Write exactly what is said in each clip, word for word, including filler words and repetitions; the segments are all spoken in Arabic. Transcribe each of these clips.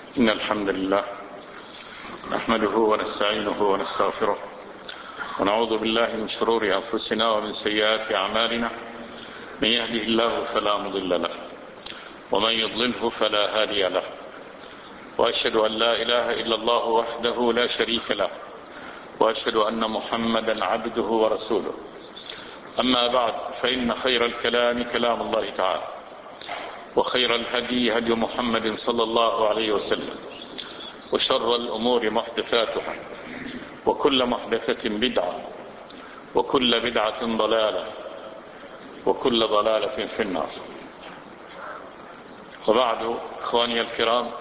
إن الحمد لله نحمده ونستعينه ونستغفره ونعوذ بالله من شرور أنفسنا ومن سيئات أعمالنا. من يهده الله فلا مضل له ومن يضلله فلا هادي له، وأشهد أن لا إله إلا الله وحده لا شريك له، وأشهد أن محمدا عبده ورسوله. أما بعد، فإن خير الكلام كلام الله تعالى، وخير الهدي هدي محمد صلى الله عليه وسلم، وشر الأمور محدثاتها، وكل محدثة بدعة، وكل بدعة ضلالة، وكل ضلالة في النار. وبعد، إخواني الكرام،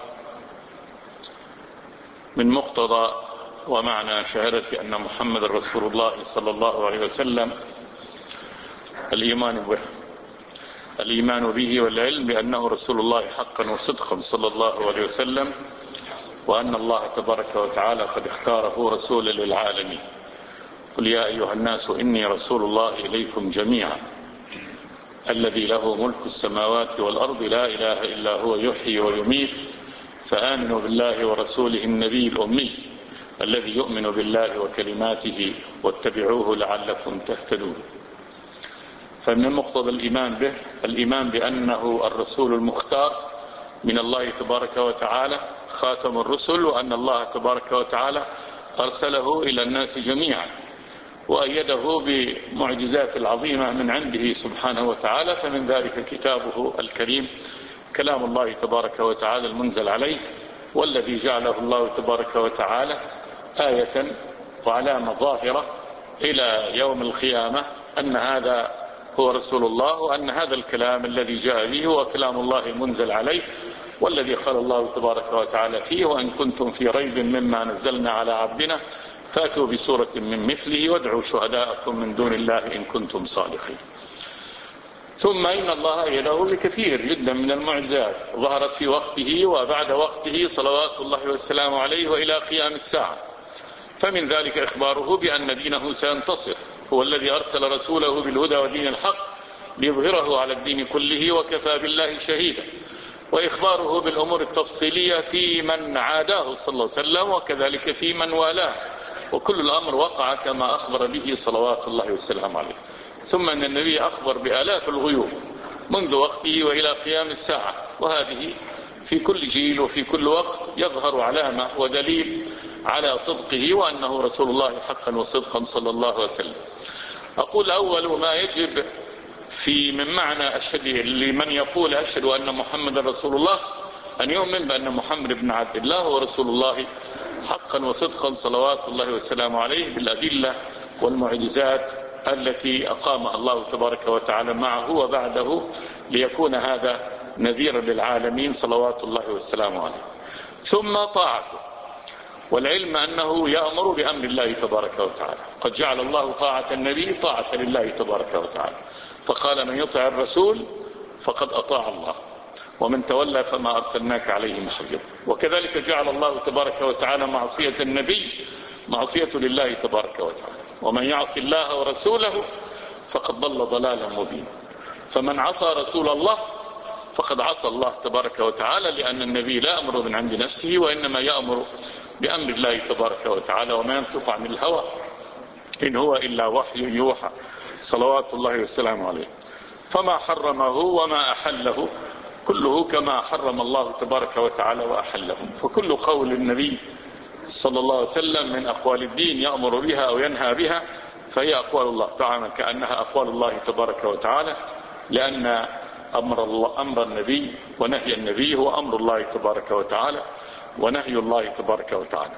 من مقتضى ومعنى شهادة أن محمد رسول الله صلى الله عليه وسلم الإيمان به الإيمان به والعلم بأنه رسول الله حقا وصدقا صلى الله عليه وسلم، وأن الله تبارك وتعالى قد اختاره رسولا للعالمين. قل يا أيها الناس إني رسول الله إليكم جميعا الذي له ملك السماوات والأرض لا إله إلا هو يحيي ويميت، فآمنوا بالله ورسوله النبي الأمي الذي يؤمن بالله وكلماته واتبعوه لعلكم تهتدون. فمن مقتضى الإيمان به الإيمان بأنه الرسول المختار من الله تبارك وتعالى، خاتم الرسل، وأن الله تبارك وتعالى أرسله إلى الناس جميعا، وأيده بمعجزات العظيمة من عنده سبحانه وتعالى. فمن ذلك كتابه الكريم كلام الله تبارك وتعالى المنزل عليه، والذي جعله الله تبارك وتعالى آية وعلامة ظاهرة إلى يوم القيامة أن هذا هو رسول الله، وأن هذا الكلام الذي جاء به هو كلام الله المنزل عليه، والذي قال الله تبارك وتعالى فيه: وإن كنتم في ريب مما نزلنا على عبدنا فأتوا بسورة من مثله وادعوا شهداءكم من دون الله إن كنتم صادقين. ثم إن الله أيده بكثير جدا من المعجزات ظهرت في وقته وبعد وقته صلوات الله والسلام عليه وإلى قيام الساعة. فمن ذلك إخباره بأن دينه سينتصر، هو الذي أرسل رسوله بالهدى ودين الحق ليظهره على الدين كله وكفى بالله شهيدا. وإخباره بالأمور التفصيلية في من عاداه صلى الله عليه وسلم، وكذلك في من والاه، وكل الأمر وقع كما أخبر به صلوات الله والسلام عليه. ثم أن النبي أخبر بآلاف الغيوب منذ وقته وإلى قيام الساعة، وهذه في كل جيل وفي كل وقت يظهر علامة ودليل على صدقه وأنه رسول الله حقا وصدقا صلى الله عليه وسلم. أقول أول ما يجب في من معنى أشهد لمن يقول أشهد أن محمد رسول الله أن يؤمن بأن محمد بن عبد الله هو رسول الله حقا وصدقا صلوات الله والسلام عليه، بالأدلة والمعجزات التي أقامها الله تبارك وتعالى معه وبعده ليكون هذا نذيرا للعالمين صلوات الله والسلام عليه. ثم طاعته، والعلم أنه يأمر بأمر الله تبارك وتعالى. قد جعل الله طاعة النبي طاعة لله تبارك وتعالى، فقال: من يطع الرسول فقد أطاع الله، ومن تولى فما أرسلناك عليهم حفيظا. وكذلك جعل الله تبارك وتعالى معصية النبي معصية لله تبارك وتعالى، ومن يعص الله ورسوله فقد ضل ضلالا مبينا. فمن عصى رسول الله فقد عصى الله تبارك وتعالى، لأن النبي لا يأمر من عند نفسه، وإنما يأمر بأمر الله تبارك وتعالى، وما ينطق عن الهوى إن هو إلا وحي يوحى صلوات الله والسلام عليه. فما حرمه وما أحله كله كما حرم الله تبارك وتعالى وأحله. فكل قول النبي صلى الله عليه وسلم من أقوال الدين يأمر بها أو ينهى بها فهي أقوال الله تعالى كأنها أقوال الله تبارك وتعالى، لأن أمر, الله أمر النبي ونهي النبي هو أمر الله تبارك وتعالى ونهي الله تبارك وتعالى.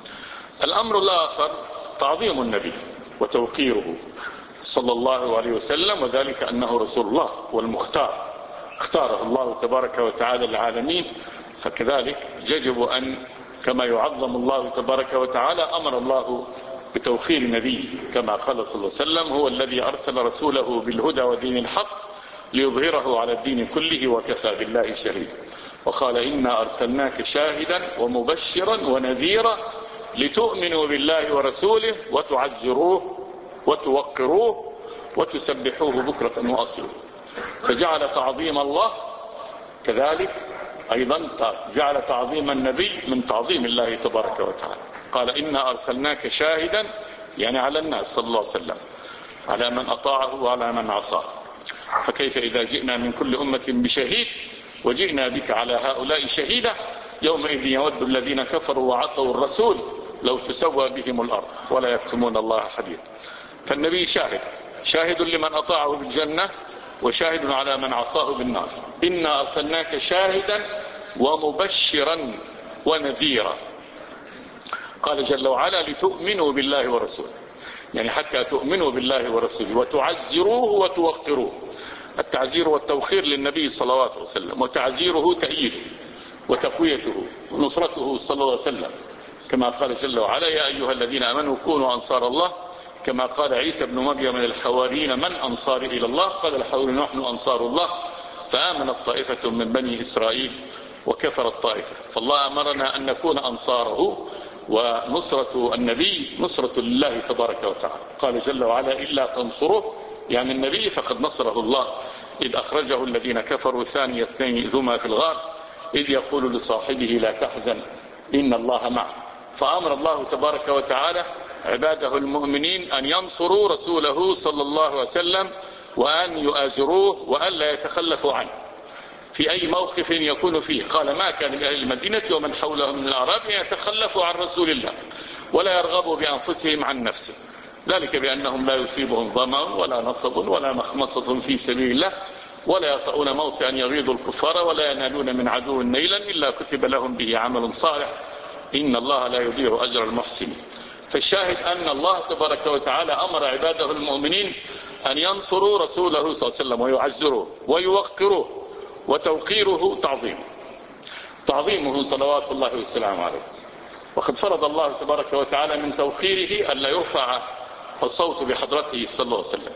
الأمر الآخر تعظيم النبي وتوقيره صلى الله عليه وسلم، وذلك أنه رسول الله والمختار، اختاره الله تبارك وتعالى العالمين. فكذلك يجب أن كما يعظم الله تبارك وتعالى أمر الله بتوقير نبيه، كما قال صلى الله عليه وسلم: هو الذي أرسل رسوله بالهدى ودين الحق ليظهره على الدين كله وكفى بالله شهيدا. وقال: إنا أرسلناك شاهدا ومبشرا ونذيرا لتؤمنوا بالله ورسوله وتعزروه وتوقروه وتسبحوه بكرة وأصيلا. فجعل تعظيم الله كذلك أيضا جعل تعظيم النبي من تعظيم الله تبارك وتعالى. قال إنا أرسلناك شاهدا، يعني على الناس صلى الله عليه وسلم، على من أطاعه وعلى من عصاه. فكيف إذا جئنا من كل أمة بشهيد وجئنا بك على هؤلاء شهيدا، يومئذ يود الذين كفروا وعصوا الرسول لو تسوى بهم الأرض ولا يكتمون الله حديثا. فالنبي شاهد، شاهد لمن أطاعه بالجنة وشاهد على من عصاه بالنار. إنا أرسلناك شاهدا ومبشرا ونذيرا. قال جل وعلا لتؤمنوا بالله ورسوله، يعني حتى تؤمنوا بالله ورسوله وتعزروه وتوقروه. التعزير والتوخير للنبي صلى الله عليه وسلم، وتعزيره تأييده وتقويته ونصرته صلى الله عليه وسلم، كما قال جل وعلا يا أيها الذين آمنوا كونوا أنصار الله، كما قال عيسى بن مريم للحواريين من أنصار إلى الله؟ قال الحواريون نحن أنصار الله، فآمنت طائفة من بني إسرائيل وكفرت طائفة. فالله أمرنا أن نكون أنصاره، ونصرة النبي نصرة لله تبارك وتعالى. قال جل وعلا إلا تنصره، يعني النبي فقد نصره الله إذ أخرجه الذين كفروا ثاني اثنين إذ هما في الغار إذ يقول لصاحبه لا تحزن إن الله معه. فأمر الله تبارك وتعالى عباده المؤمنين أن ينصروا رسوله صلى الله عليه وسلم، وأن يؤازروه، وأن لا يتخلفوا عنه في أي موقف يكون فيه. قال ما كان لأهل المدينة ومن حولهم من الأعراب يتخلفوا عن رسول الله ولا يرغبوا بأنفسهم عن نفسه، ذلك بأنهم لا يصيبهم ظمأ ولا نصب ولا مخمصة في سبيل الله ولا يطؤون موطئا يغيظ الكفار ولا ينالون من عدو نيلا إلا كتب لهم به عمل صالح إن الله لا يضيع أجر المحسنين. فالشاهد أن الله تبارك وتعالى أمر عباده المؤمنين أن ينصروا رسوله صلى الله عليه وسلم ويعزروه ويوقروه، وتوقيره تعظيمه تعظيمه صلوات الله والسلام عليه. وقد فرض الله تبارك وتعالى من توقيره أن لا يرفع الصوت بحضرته صلى الله عليه وسلم،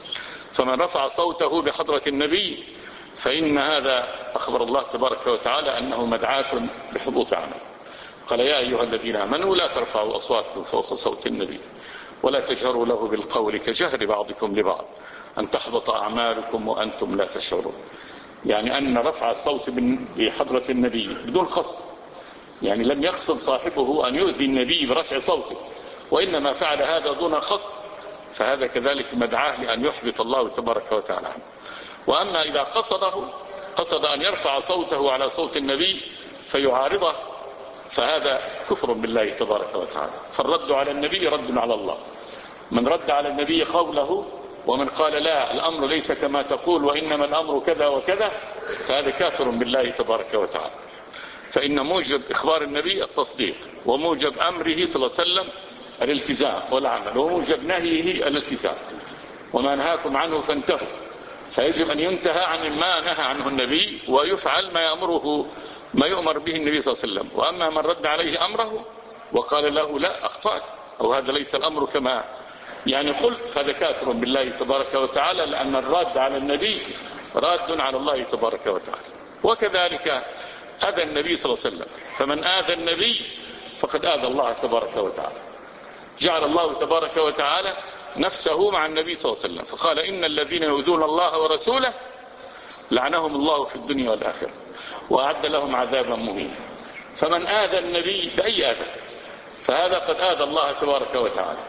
فمن رفع صوته بحضرة النبي فإن هذا أخبر الله تبارك وتعالى أنه مدعاة بحبوط عمل. قال يا أيها الذين آمنوا لا ترفعوا أصواتكم فوق صوت النبي ولا تجهروا له بالقول كجهر بعضكم لبعض أن تحبط أعمالكم وأنتم لا تشعرون. يعني أن رفع الصوت بحضرة النبي بدون قصد، يعني لم يقصد صاحبه أن يؤذي النبي برفع صوته، وإنما فعل هذا دون قصد، فهذا كذلك مدعاه لأن يحبط الله تبارك وتعالى. وأما إذا قصده قصد أن يرفع صوته على صوت النبي فيعارضه، فهذا كفر بالله تبارك وتعالى. فالرد على النبي رد على الله. من رد على النبي قوله ومن قال لا الأمر ليس كما تقول وإنما الأمر كذا وكذا، فهذا كافر بالله تبارك وتعالى. فإن موجب إخبار النبي التصديق، وموجب أمره صلى الله عليه وسلم الالتزام والعمل، وموجب نهيه الالتزام. وما نهاكم عنه فانتهوا، فيجب أن ينتهى عن ما نهى عنه النبي ويفعل ما يأمره ما يؤمر به النبي صلى الله عليه وسلم. وأما من رد عليه أمره وقال له لا أخطأت أو هذا ليس الأمر كما يعني قلت، هذا كافر بالله تبارك وتعالى، لأن الرد على النبي راد على الله تبارك وتعالى. وكذلك أذى النبي صلى الله عليه وسلم، فمن آذى النبي فقد آذى الله تبارك وتعالى. جعل الله تبارك وتعالى نفسه مع النبي صلى الله عليه وسلم، فقال إن الذين يؤذون الله ورسوله لعنهم الله في الدنيا والآخرة وأعد لهم عذابا مهينا. فمن آذى النبي بأي آذى فهذا قد آذى الله تبارك وتعالى.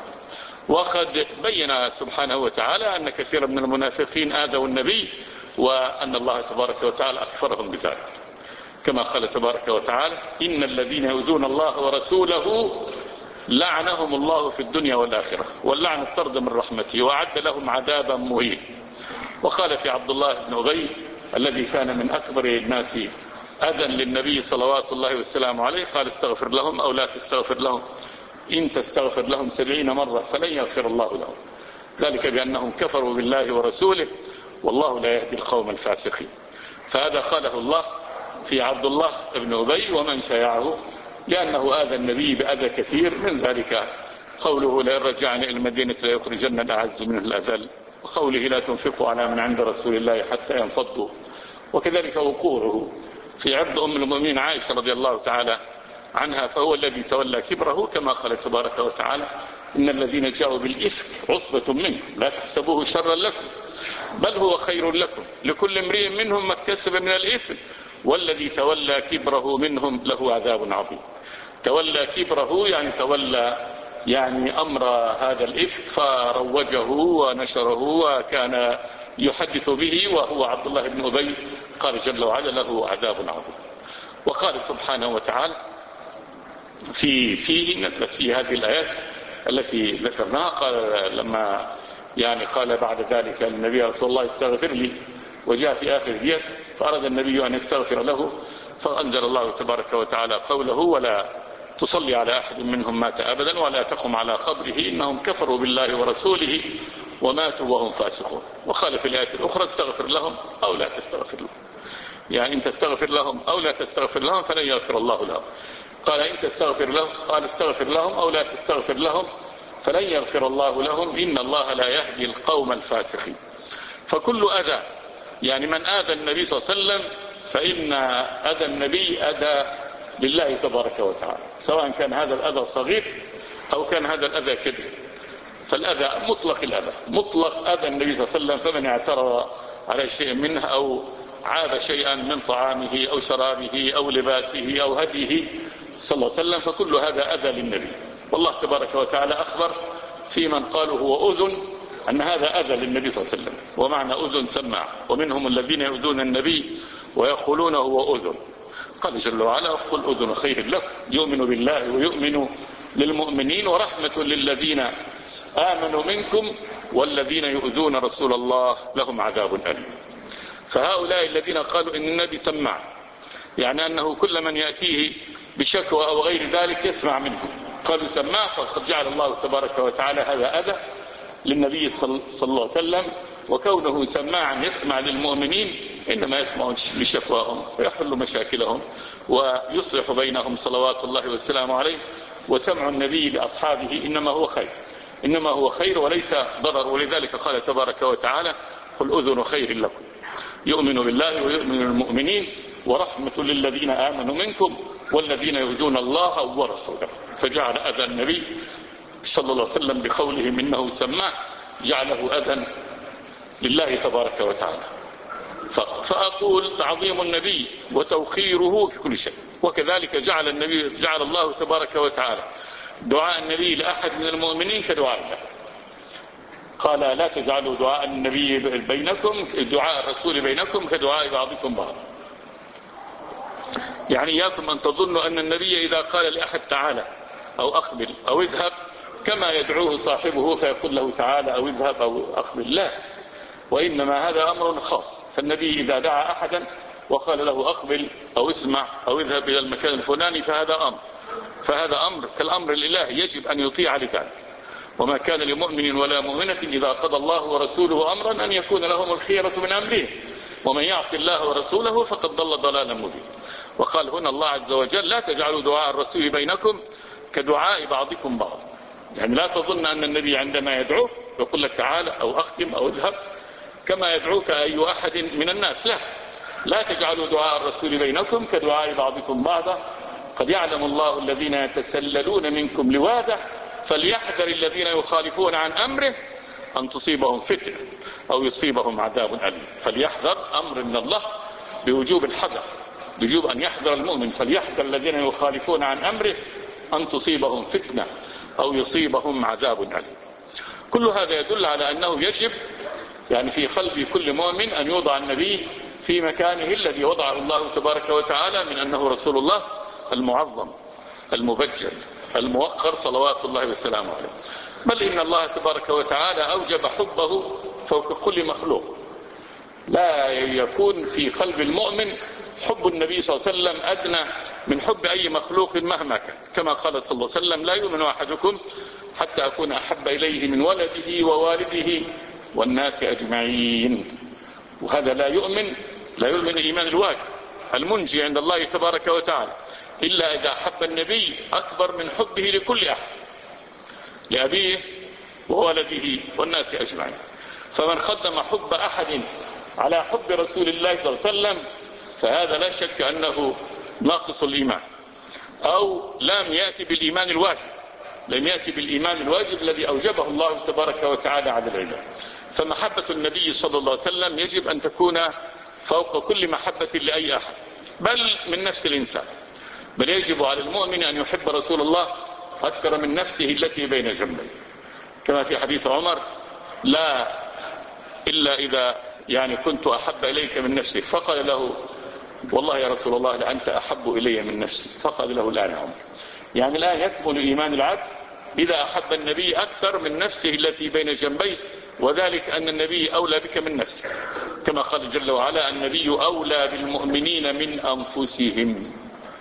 وقد بين سبحانه وتعالى أن كثيرا من المنافقين آذوا النبي، وأن الله تبارك وتعالى أكفرهم بذلك، كما قال تبارك وتعالى إن الذين يؤذون الله ورسوله لعنهم الله في الدنيا والآخرة واللعن الطرد من رحمته وأعد لهم عذابا مهينا. وقال في عبد الله بن أبي الذي كان من أكبر الناس أذى للنبي صلوات الله والسلام عليه، قال استغفر لهم أو لا تستغفر لهم إن تستغفر لهم سبعين مرة فلن يغفر الله لهم، ذلك بأنهم كفروا بالله ورسوله والله لا يهدي القوم الفاسقين. فهذا قاله الله في عبد الله بن أبي ومن شايعه، لأنه آذى النبي بأذى كثير، من ذلك قوله لئن رجعنا إلى المدينة ليخرجن الأعز منه الأذل، وقوله لا تنفقوا على من عند رسول الله حتى ينفضوا. وكذلك وقوعه في عرض أم المؤمنين عائشة رضي الله تعالى عنها، فهو الذي تولى كبره، كما قال تبارك وتعالى إن الذين جاءوا بالإفك عصبة منكم لا تحسبوه شرا لكم بل هو خير لكم لكل امرئ منهم ما اكتسب من الإثم والذي تولى كبره منهم له عذاب عظيم. تولى كبره يعني تولى يعني أمر هذا الإفك فروجه ونشره وكان يحدث به وهو عبد الله بن أبي، قال جل وعلا له عذاب عظيم. وقال سبحانه وتعالى في فيه نزلت في هذه الآيات التي ذكرناها، قال لما يعني قال بعد ذلك النبي يا رسول الله استغفر لي، وجاء في آخر الآية فأراد النبي أن يستغفر له فأنزل الله تبارك وتعالى قوله ولا تصلي على أحد منهم مات أبدا ولا تقم على قبره إنهم كفروا بالله ورسوله وماتوا وهم فاسقون. وقال في الآية الأخرى استغفر لهم أو لا تستغفر لهم، يعني إن تستغفر لهم أو لا تستغفر لهم فلن يغفر الله لهم. قال إن تستغفر لهم، قال استغفر لهم أو لا تستغفر لهم فلن يغفر الله لهم إن الله لا يهدي القوم الفاسقين. فكل أذى، يعني من آذى النبي صلى الله عليه وسلم فإن أذى النبي أذى لله تبارك وتعالى، سواء كان هذا الأذى صغير أو كان هذا الأذى كبير. فالأذى مطلق الأذى، مطلق أذى النبي صلى الله عليه وسلم، فمن اعترض على شيء منه أو عاب شيئا من طعامه أو شرابه أو لباسه أو هديه صلى الله عليه وسلم فكل هذا أذى للنبي. والله تبارك وتعالى أخبر في من قالوا هو أذن أن هذا أذى للنبي صلى الله عليه وسلم، ومعنى أذن سماع، ومنهم الذين يؤذون النبي ويقولون هو أذن. قال جل وعلا قل أذن خير لكم يؤمن بالله ويؤمن للمؤمنين ورحمة للذين آمنوا منكم والذين يؤذون رسول الله لهم عذاب أليم. فهؤلاء الذين قالوا إن النبي سماع، يعني أنه كل من يأتيه بشكوى أو غير ذلك يسمع منه، قالوا سماع، فقد جعل الله تبارك وتعالى هذا أذى للنبي صلى الله عليه وسلم. وكونه سماعا يسمع للمؤمنين إنما يسمع لشكواهم ويحل مشاكلهم ويصلح بينهم صلوات الله والسلام عليه. وسمع النبي لأصحابه إنما هو خير، إنما هو خير وليس ضرر. ولذلك قال تبارك وتعالى قل أذن خير لكم يؤمن بالله ويؤمن للمؤمنين ورحمة للذين آمنوا منكم والذين يؤذون الله ورسوله. فجعل أذى النبي صلى الله عليه وسلم بقوله إنه سماع جعله أذى لله تبارك وتعالى. فأقول تعظيم النبي وتوقيره في كل شيء. وكذلك جعل النبي جعل الله تبارك وتعالى دعاء النبي لأحد من المؤمنين كدعاء الله. قال لا تجعلوا دعاء النبي بينكم دعاء الرسول بينكم كدعاء بعضكم بعض، يعني إياكم أن تظنوا أن النبي إذا قال لأحد تعالى أو أقبل أو اذهب كما يدعوه صاحبه فيقول له تعالى أو اذهب أو أقبل، لا، وإنما هذا أمر خاص. فالنبي إذا دعا أحدا وقال له أقبل أو اسمع أو اذهب إلى المكان الفلاني فهذا أمر، فهذا أمر كالأمر الإلهي يجب أن يطيع لذلك. وما كان لمؤمن ولا مؤمنة إذا قضى الله ورسوله أمرا أن يكون لهم الخيرة من أمره ومن يعص الله ورسوله فقد ضل ضلالا مبينا. وقال هنا الله عز وجل لا تجعلوا دعاء الرسول بينكم كدعاء بعضكم بعض، يعني لا تظن أن النبي عندما يدعوك يقول لك تعالى أو أختم أو اذهب كما يدعوك أي أحد من الناس، لا لا تجعلوا دعاء الرسول بينكم كدعاء بعضكم بعضا قد يعلم الله الذين يتسللون منكم لواذا فليحذر الذين يخالفون عن أمره أن تصيبهم فتنة أو يصيبهم عذاب أليم. فليحذر أمر من الله بوجوب الحذر، بوجوب أن يحذر المؤمن، فليحذر الذين يخالفون عن أمره أن تصيبهم فتنة أو يصيبهم عذاب أليم. كل هذا يدل على أنه يجب يعني في قلب كل مؤمن أن يوضع النبي في مكانه الذي وضعه الله تبارك وتعالى من أنه رسول الله المعظم المبجل الموقر صلوات الله وسلامه عليه. بل إن الله تبارك وتعالى أوجب حبه فوق كل مخلوق، لا يكون في قلب المؤمن حب النبي صلى الله عليه وسلم أدنى من حب أي مخلوق مهما كان، كما قال صلى الله عليه وسلم لا يؤمن أحدكم حتى أكون أحب إليه من ولده ووالده والناس أجمعين. وهذا لا يؤمن لا يؤمن الإيمان الواجب المنجي عند الله تبارك وتعالى إلا إذا حب النبي أكبر من حبه لكل أحد، لأبيه وولده والناس أجمعين. فمن قدم حب أحد على حب رسول الله صلى الله عليه وسلم فهذا لا شك أنه ناقص الإيمان أو لم يأتي بالإيمان الواجب، لم يأتي بالإيمان الواجب الذي أوجبه الله تبارك وتعالى على العباد. فمحبة النبي صلى الله عليه وسلم يجب أن تكون فوق كل محبة لأي أحد، بل من نفس الإنسان، بل يجب على المؤمن أن يحب رسول الله أكثر من نفسه التي بين جنبيه، كما في حديث عمر: لا إلا إذا يعني كنت أحب إليك من نفسك. فقال له: والله يا رسول الله لأنت أحب إلي من نفسي. فقال له: الآن عمر. يعني الآن يكمل إيمان العبد إذا أحب النبي أكثر من نفسه التي بين جنبيه، وذلك أن النبي أولى بك من نفسك، كما قال جل وعلا: النبي أولى بالمؤمنين من أنفسهم.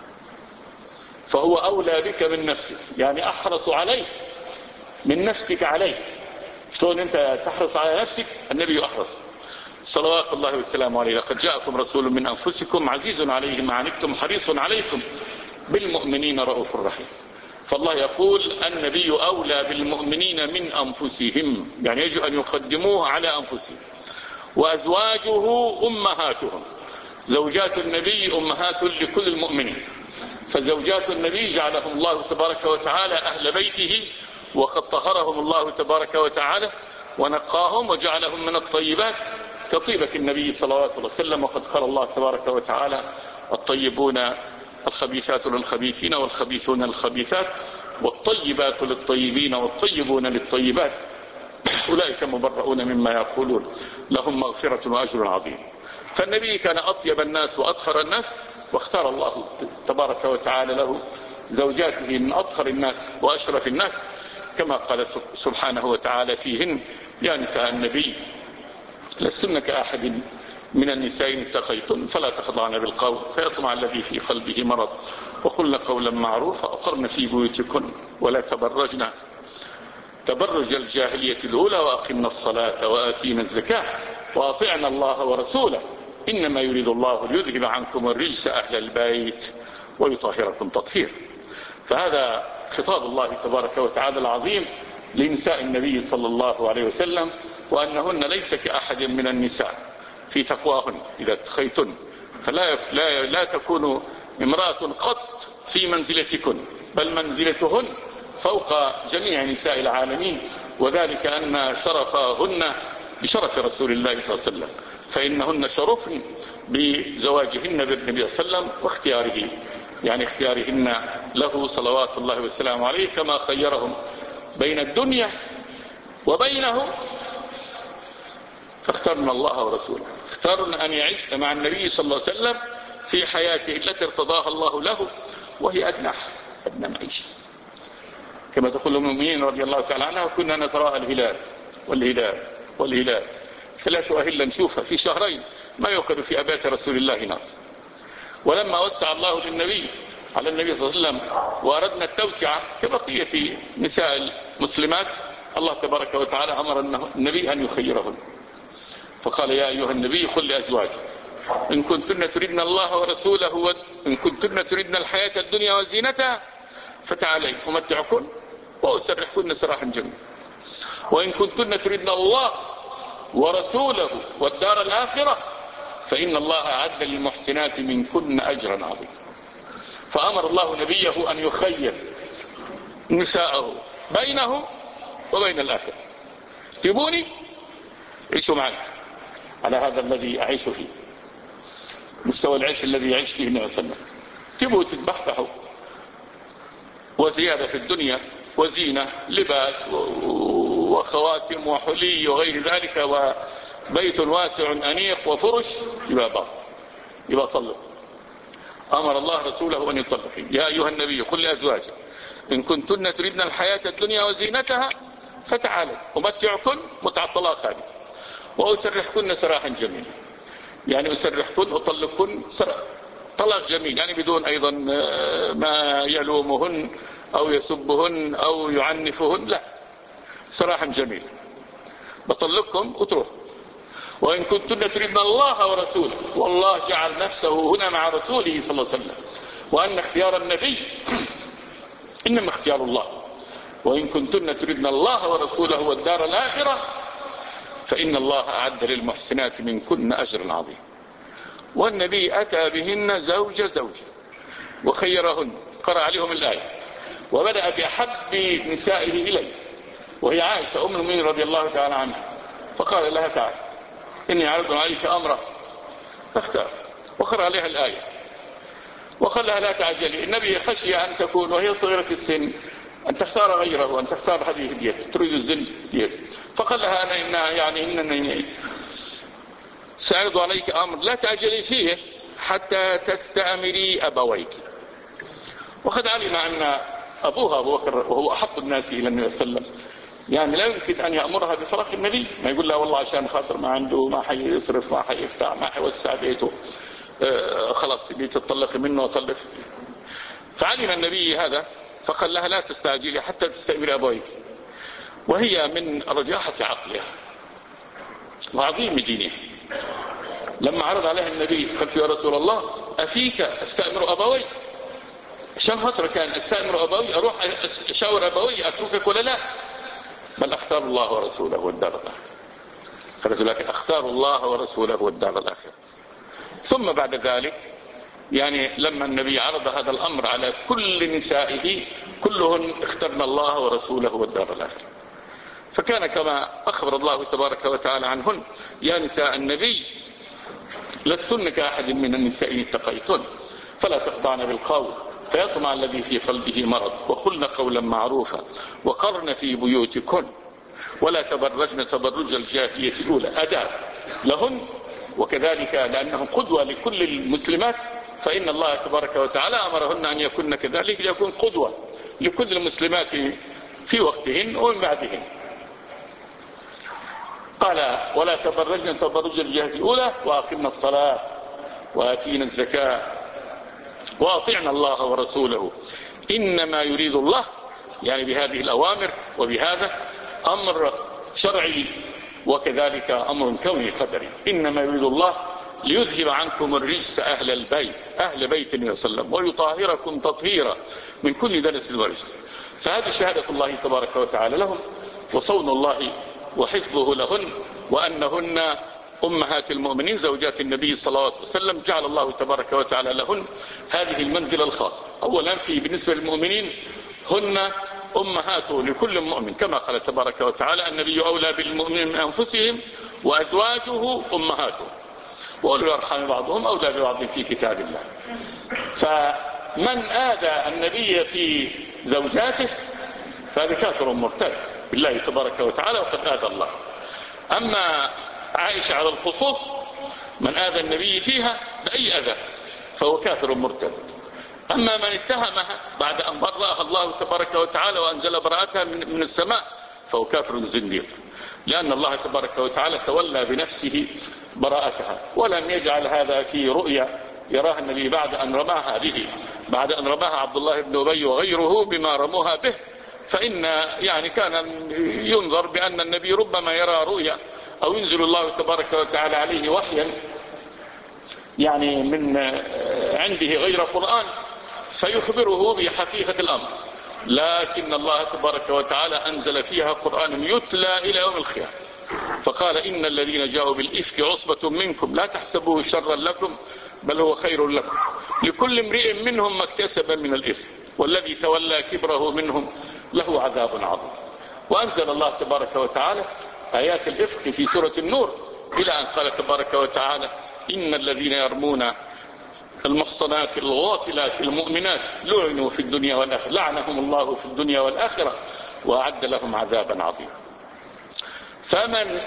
فهو أولى بك من نفسك، يعني أحرص عليك من نفسك عليك. شلون أنت تحرص على نفسك؟ النبي أحرص صلوات الله والسلام عليه: لقد جاءكم رسول من أنفسكم عزيز عليه ما عنتم حريص عليكم بالمؤمنين رؤوف رحيم. فالله يقول: النبي أولى بالمؤمنين من أنفسهم، يعني يجب أن يقدموه على أنفسهم. وأزواجه أمهاتهم، زوجات النبي أمهات لكل المؤمنين، فزوجات النبي جعلهم الله تبارك وتعالى أهل بيته، وقد طهرهم الله تبارك وتعالى ونقاهم وجعلهم من الطيبات كطيبة النبي صلوات الله عليه وسلم. وقد قال الله تبارك وتعالى: الطيبون الخبيثات للخبيثين والخبيثون للخبيثات والطيبات للطيبين والطيبون للطيبات أولئك مبرؤون مما يقولون لهم مغفرة وأجر عظيم. فالنبي كان أطيب الناس وأطهر الناس، واختار الله تبارك وتعالى له زوجاته من أطهر الناس وأشرف الناس، كما قال سبحانه وتعالى فيهن: يا نساء النبي لستن كأحد من النساء إن اتقيتن فلا تخضعن بالقول فيطمع الذي في قلبه مرض وقلن قولا معروفا وقرن في بيوتكن ولا تبرجن تبرج الجاهلية الأولى وأقمنا الصلاة وآتينا الزكاة وأطعنا الله ورسوله إنما يريد الله ليذهب عنكم الرجس أهل البيت ويطهركم تطهيرا. فهذا خطاب الله تبارك وتعالى العظيم لنساء النبي صلى الله عليه وسلم، وأنهن ليس كأحد من النساء في تقواهن إذا اتقيتن، فلا لا, لا تكون امرأة قط في منزلتكن، بل منزلتهن فوق جميع نساء العالمين، وذلك أن شرفهن بشرف رسول الله صلى الله عليه وسلم، فإنهن شرفن بزواجهن بالنبي صلى الله عليه وسلم واختياره، يعني اختيارهن له صلوات الله والسلام عليه، كما خيرهم بين الدنيا وبينه فاخترنا الله ورسوله. اختارنا أن يعيش مع النبي صلى الله عليه وسلم في حياته التي ارتضاها الله له، وهي أدنى أدنى معيشة، كما تقول المؤمنين رضي الله تعالى عنها: كنا نتراءى الهلال والهلال والهلال ثلاثة أهلا نشوفها في شهرين ما يوقد في أبات رسول الله نار. ولما وسع الله للنبي على النبي صلى الله عليه وسلم وأردنا التوسعة كبقية نساء المسلمات، الله تبارك وتعالى أمر النبي أن يخيرهن، فقال: يا أيها النبي قل لأزواجك إن كنتن تريدن الله ورسوله وإن كنتن تريدن الحياة الدنيا وزينتها فتعالين أمتعكن وأسرحكن سراحا جميلا، وإن كنتن تريدن الله ورسوله والدار الآخرة فإن الله أعد للمحسنات منكن أجرا عظيما. فأمر الله نبيه أن يخير نساءه بينه وبين الآخرة. تبوني عيشوا معي على هذا الذي أعيش فيه، مستوى العيش الذي يعيش فيه النبي صلى الله عليه وسلم. تبوا تتبحبحوا وزيادة في الدنيا وزينة لباس وخواتم وحلي وغير ذلك وبيت واسع أنيق وفرش، يبقى بعض يبقى طلق. أمر الله رسوله أن يطلق: يا أيها النبي قل لأزواجك إن كنتن تريدن الحياة الدنيا وزينتها فتعالوا أمتعكن متع الطلاق هذه وأسرحكن سراحا جميلا، يعني أسرحكن أطلقكن طلاق جميل، يعني بدون أيضا ما يلومهن أو يسبهن أو يعنفهن، لا، سراحا جميلا بطلقكم وتروح. وإن كنتن تريدن الله ورسوله، والله جعل نفسه هنا مع رسوله صلى الله عليه وسلم، وأن اختيار النبي إنما اختيار الله. وإن كنتن تريدن الله ورسوله والدار الآخرة فإن الله أعد للمحسنات منكن أجرا عظيما. والنبي أتى بهن زوجة زوجة وخيرهن، قرأ عليهم الآية، وبدأ بأحب نسائه إليه وهي عائشة أم المؤمنين رضي الله تعالى عنها، فقال لها: تعال إني عرض عليك أمرا فاختار، وقرأ عليها الآية وقال لها لا تعجلي، النبي خشي أن تكون وهي صغيرة السن أن تختار غيره وأن تختار هذه الدية، تريد الزن دية. فقال لها أنا إنها يعني إنني سأعرض عليك أمر لا تعجلي فيه حتى تستأمري أبويك. وقد علم أن أبوها أبو بكر وهو أحب الناس إلى النبي صلى الله عليه وسلم يعني لا يمكن أن يأمرها بفراق النبي، ما يقول لها والله عشان خاطر ما عنده ما حيصرف ما حيفتح ما حيوسع بيته آه خلاص اللي تطلق منه وطلق. فعلم النبي هذا فقال لها لا تستعجلي حتى تستأمري أبويك، وهي من رجاحة عقلها وعظيم دينها لما عرض عليها النبي قالت يا رسول الله أفيك أستأمر أبوي؟ عشان خاطر كان أستأمر أبوي أروح أشاور أبوي أتركك ولا لا؟ بل أختار الله ورسوله والدار الآخرة. قالت لكن أختار الله ورسوله والدار الآخرة. ثم بعد ذلك يعني لما النبي عرض هذا الأمر على كل نسائه كلهن اخترن الله ورسوله والدار الآخرة. فكان كما أخبر الله تبارك وتعالى عنهن يا نساء النبي لستن كأحد من النساء إن اتقيتن فلا تخضعن بالقول فيطمع الذي في قلبه مرض وقلن قولا معروفا وقرن في بيوتكن ولا تبرجن تبرج الجاهلية الأولى أداة لهن، وكذلك لأنهم قدوة لكل المسلمات فإن الله تبارك وتعالى أمرهن أن يكون كذلك ليكون قدوة لكل المسلمات في وقتهن ومن بعدهن. قال ولا تبرجن تبرج الجاهلية الأولى وأقمنا الصلاة وآتينا الزكاة وأطعنا الله ورسوله إنما يريد الله يعني بهذه الأوامر وبهذا أمر شرعي وكذلك أمر كوني قدري إنما يريد الله ليذهب عنكم الرجس أهل البيت أهل بيت النبي صلى الله عليه وسلم ويطهركم تطهيرا من كل دنس ورجس. فهذه شهادة الله تبارك وتعالى لهم وصون الله وحفظه لهن وأنهن أمهات المؤمنين زوجات النبي صلى الله عليه وسلم. جعل الله تبارك وتعالى لهن هذه المنزلة الخاصة. أولا في بالنسبة للمؤمنين هن أمهات لكل مؤمن كما قال تبارك وتعالى النبي أولى بالمؤمنين من أنفسهم وأزواجه أمهاته وأولو الأرحام بعضهم أولى ببعض في كتاب الله. فمن آذى النبي في زوجاته فهذا كافر مرتد بالله تبارك وتعالى وقد آذى الله. أما عائشة على الخصوص من آذى النبي فيها بأي أذى فهو كافر مرتد. أما من اتهمها بعد أن برأها الله تبارك وتعالى وأنزل براءتها من السماء فهو كافر زنديق لأن الله تبارك وتعالى تولى بنفسه براءتها ولم يجعل هذا في رؤيا يراها النبي بعد أن رماها به بعد أن رماها عبد الله بن أبي وغيره بما رموها به. فإن يعني كان ينظر بأن النبي ربما يرى رؤيا أو ينزل الله تبارك وتعالى عليه وحيا يعني من عنده غير قرآن فيخبره بحقيقة الأمر، لكن الله تبارك وتعالى أنزل فيها قرآن يتلى إلى يوم القيامة. فقال إن الذين جاءوا بالإفك عصبة منكم لا تحسبوه شرا لكم بل هو خير لكم لكل امرئ منهم ما اكتسب من الإثم والذي تولى كبره منهم له عذاب عظيم. وأنزل الله تبارك وتعالى آيات الإفك في سورة النور إلى أن قال تبارك وتعالى إن الذين يرمون المحصنات الغافلات المؤمنات لعنوا في الدنيا والآخرة لعنهم الله في الدنيا والآخرة وأعد لهم عذابا عظيما. فمن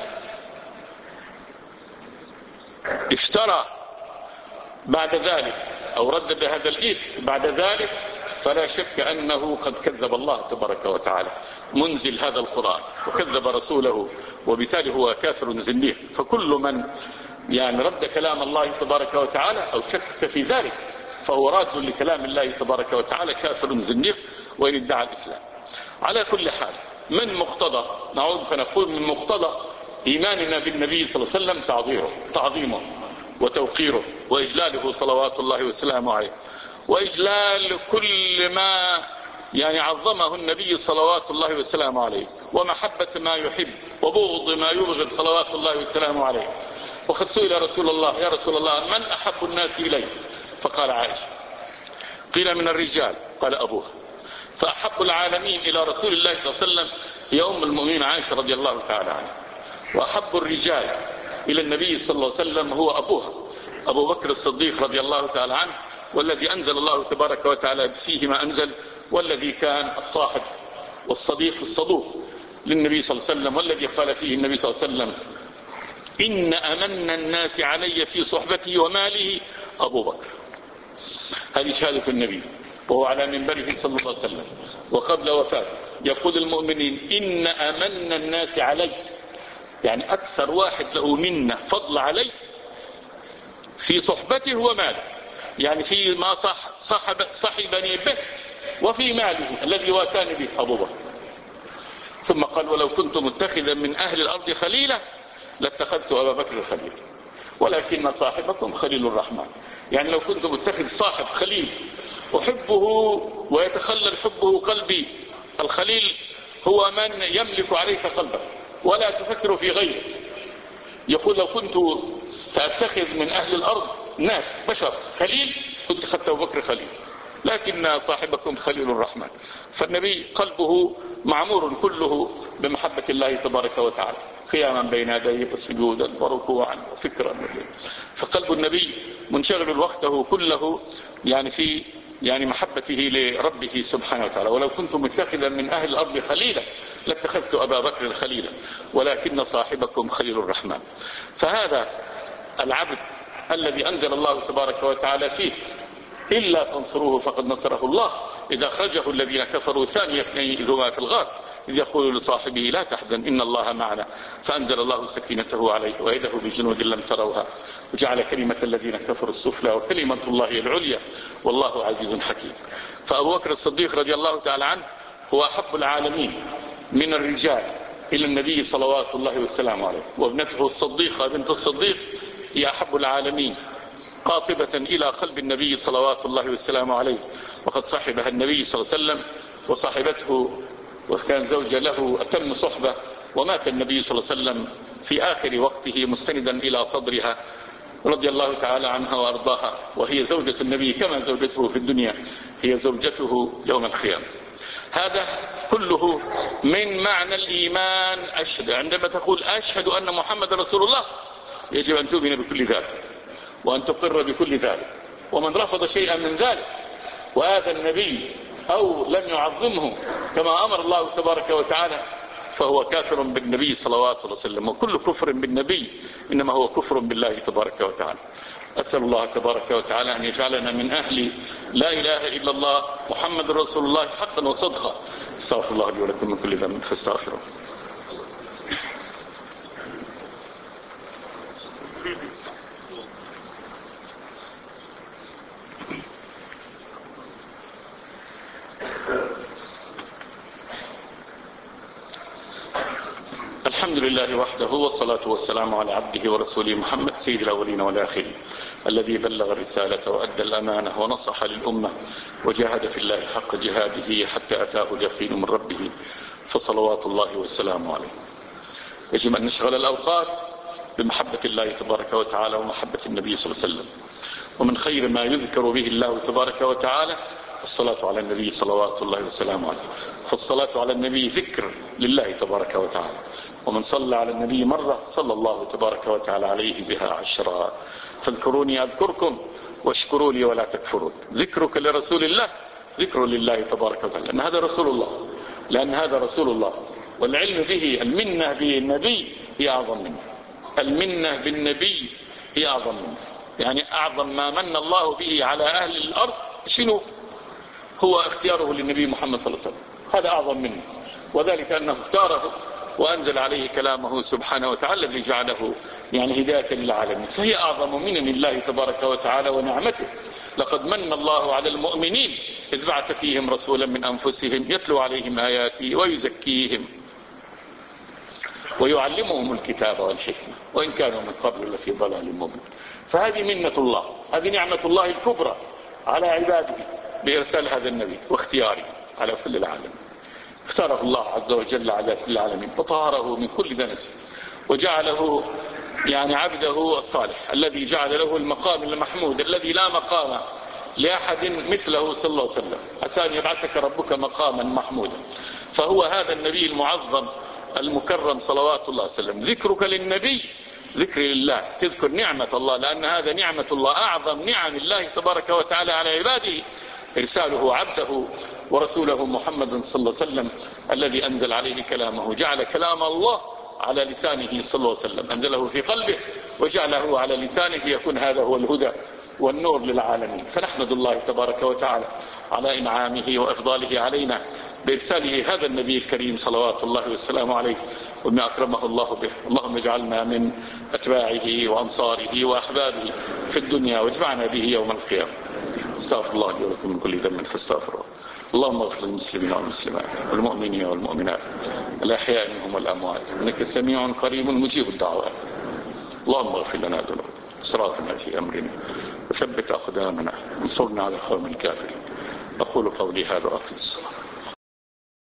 افترى بعد ذلك أو ردد هذا الإفك بعد ذلك فلا شك أنه قد كذب الله تبارك وتعالى منزل هذا القرآن وكذب رسوله وبالتالي هو كافر زنديق. فكل من يعني رد كلام الله تبارك وتعالى أو شك في ذلك فهو راد لكلام الله تبارك وتعالى كافر زنديق وإن ادعى الإسلام. على كل حال من مقتضى نعود فنقول من مقتضى إيماننا بالنبي صلى الله عليه وسلم تعظيره تعظيمه وتوقيره وإجلاله صلوات الله وسلامه عليه وإجلال كل ما يعني عظمه النبي صلوات الله وسلامه عليه ومحبة ما يحب وبغض ما يبغض صلوات الله وسلامه عليه. وقد سئل رسول الله يا رسول الله من أحب الناس إليه فقال عائشة. قيل من الرجال قال أبوها. فأحب العالمين إلى رسول الله صلى الله عليه وسلم هي أم المؤمنين عائشة رضي الله تعالى عنها. وأحب الرجال إلى النبي صلى الله عليه وسلم هو أبوها أبو بكر الصديق رضي الله تعالى عنه والذي أنزل الله تبارك وتعالى فيه ما أنزل، والذي كان الصاحب والصديق الصدوق للنبي صلى الله عليه وسلم، والذي قال فيه النبي صلى الله عليه وسلم: إن أمن الناس علي في صحبته وماله أبو بكر. هذه شهادة النبي وهو على منبره صلى الله عليه وسلم وقبل وفاته يقول المؤمنين: إن أمن الناس علي، يعني أكثر واحد له منة فضل علي في صحبته وماله، يعني في ما صح صحب صحبني به وفي ماله الذي واتاني به أبو بكر. ثم قال: ولو كنت متخذا من أهل الأرض خليلا لاتخذت أبا بكر الخليل ولكن صاحبكم خليل الرحمن. يعني لو كنت متخذ صاحب خليل أحبه ويتخلل حبه قلبي، الخليل هو من يملك عليك قلبك ولا تفكر في غيره. يقول: لو كنت سأتخذ من أهل الأرض ناس بشر خليل كنت خدت أبو بكر خليل، لكن صاحبكم خليل الرحمن. فالنبي قلبه معمور كله بمحبة الله تبارك وتعالى، قياما بين يديه وسجودا وركوعا وفكرا. فقلب النبي منشغل وقته كله يعني في يعني محبته لربه سبحانه وتعالى. ولو كنت متخذا من أهل الأرض خليلا لاتخذت أبا بكر خليلا ولكن صاحبكم خليل الرحمن. فهذا العبد الذي أنزل الله تبارك وتعالى فيه: إلا تنصروه فقد نصره الله إذا أخرجه الذين كفروا ثاني اثنين إذ هما في الغار إذ يقول لصاحبه لا تحزن إن الله معنا فأنزل الله سكينته عليه وأيده بجنود لم تروها وجعل كلمة الذين كفروا السفلى وكلمة الله العليا والله عزيز حكيم. فأبو بكر الصديق رضي الله تعالى عنه هو أحب العالمين من الرجال إلى النبي صلوات الله والسلام عليه، وابنته الصديقة بنت الصديق هي أحب العالمين قاطبة إلى قلب النبي صلوات الله والسلام عليه، وقد صاحبها النبي صلى الله عليه وسلم وصاحبته وكان زوجة له أتم صحبة، ومات النبي صلى الله عليه وسلم في آخر وقته مستندا إلى صدرها رضي الله تعالى عنها وأرضاها، وهي زوجة النبي كما زوجته في الدنيا هي زوجته يوم القيامة. هذا كله من معنى الإيمان. أشهد عندما تقول أشهد أن محمد رسول الله يجب أن تؤمن بكل ذلك وأن تقر بكل ذلك، ومن رفض شيئا من ذلك وهذا النبي أو لم يعظمه كما أمر الله تبارك وتعالى فهو كافر بالنبي صلوات الله وسلم، وكل كفر بالنبي إنما هو كفر بالله تبارك وتعالى. أسأل الله تبارك وتعالى أن يجعلنا من أهل لا إله إلا الله محمد رسول الله حقا وصدقا. استغفر الله لي ولكم من كل ذنب فاستغفروه. الحمد لله وحده والصلاة والسلام على عبده ورسوله محمد سيد الأولين والآخرين الذي بلغ الرسالة وأدى الأمانة ونصح للأمة وجاهد في الله حق جهاده حتى أتاه اليقين من ربه فصلوات الله والسلام عليه. يجب أن نشغل الأوقات بمحبة الله تبارك وتعالى ومحبة النبي صلى الله عليه وسلم، ومن خير ما يذكر به الله تبارك وتعالى الصلاة على النبي صلوات الله والسلام عليه. فالصلاة على النبي ذكر لله تبارك وتعالى، ومن صلى على النبي مرة صلى الله تبارك وتعالى عليه بها عشرا. فاذكروني أذكركم واشكروا لي ولا تكفرون. ذكرك لرسول الله ذكر لله تبارك وتعالى، لأن هذا رسول الله لأن هذا رسول الله والعلم به. المنة بالنبي هي أعظم منه، المنة بالنبي هي أعظم منه، يعني أعظم ما من الله به على أهل الأرض شنو؟ هو اختياره للنبي محمد صلى الله عليه وسلم، هذا أعظم منه، وذلك أنه اختاره وأنزل عليه كلامه سبحانه وتعالى الذي جعله يعني هداية للعالمين، فهي أعظم من الله تبارك وتعالى ونعمته. لقد من الله على المؤمنين إذ بعث فيهم رسولا من أنفسهم يتلو عليهم آياته ويزكيهم ويعلمهم الكتاب والحكمة وإن كانوا من قبل لفي ضلال مبين. فهذه منة الله، هذه نعمة الله الكبرى على عباده بإرسال هذا النبي واختياره على كل العالم. اختاره الله عز وجل على كل العالمين وطهره من كل دنس وجعله يعني عبده الصالح الذي جعل له المقام المحمود الذي لا مقام لأحد مثله صلى الله عليه وسلم، عسى أن يبعثك ربك مقاما محمودا. فهو هذا النبي المعظم المكرم صلوات الله عليه وسلم. ذكرك للنبي ذكر الله، تذكر نعمة الله، لأن هذا نعمة الله، أعظم نعم الله تبارك وتعالى على عباده إرساله عبده ورسوله محمد صلى الله عليه وسلم الذي أنزل عليه كلامه، جعل كلام الله على لسانه صلى الله عليه وسلم، أنزله في قلبه وجعله على لسانه، يكون هذا هو الهدى والنور للعالمين. فنحمد الله تبارك وتعالى على إنعامه وإفضاله علينا بإرساله هذا النبي الكريم صلوات الله والسلام عليه وما أكرمه الله به. اللهم اجعلنا من أتباعه وأنصاره وأحبابه في الدنيا، واجمعنا به يوم القيامة. استغفر الله لي ولكم من كل ذنب فاستغفروه. اللهم اغفر للمسلمين والمسلمات والمؤمنين والمؤمنات الأحياء منهم والأموات، إنك سميع قريب مجيب الدعوات. اللهم اغفر لنا ذنوبنا وإسرافنا في أمرنا وثبت أقدامنا وانصرنا على القوم الكافرين. أقول قولي هذا وأقم الصلاة.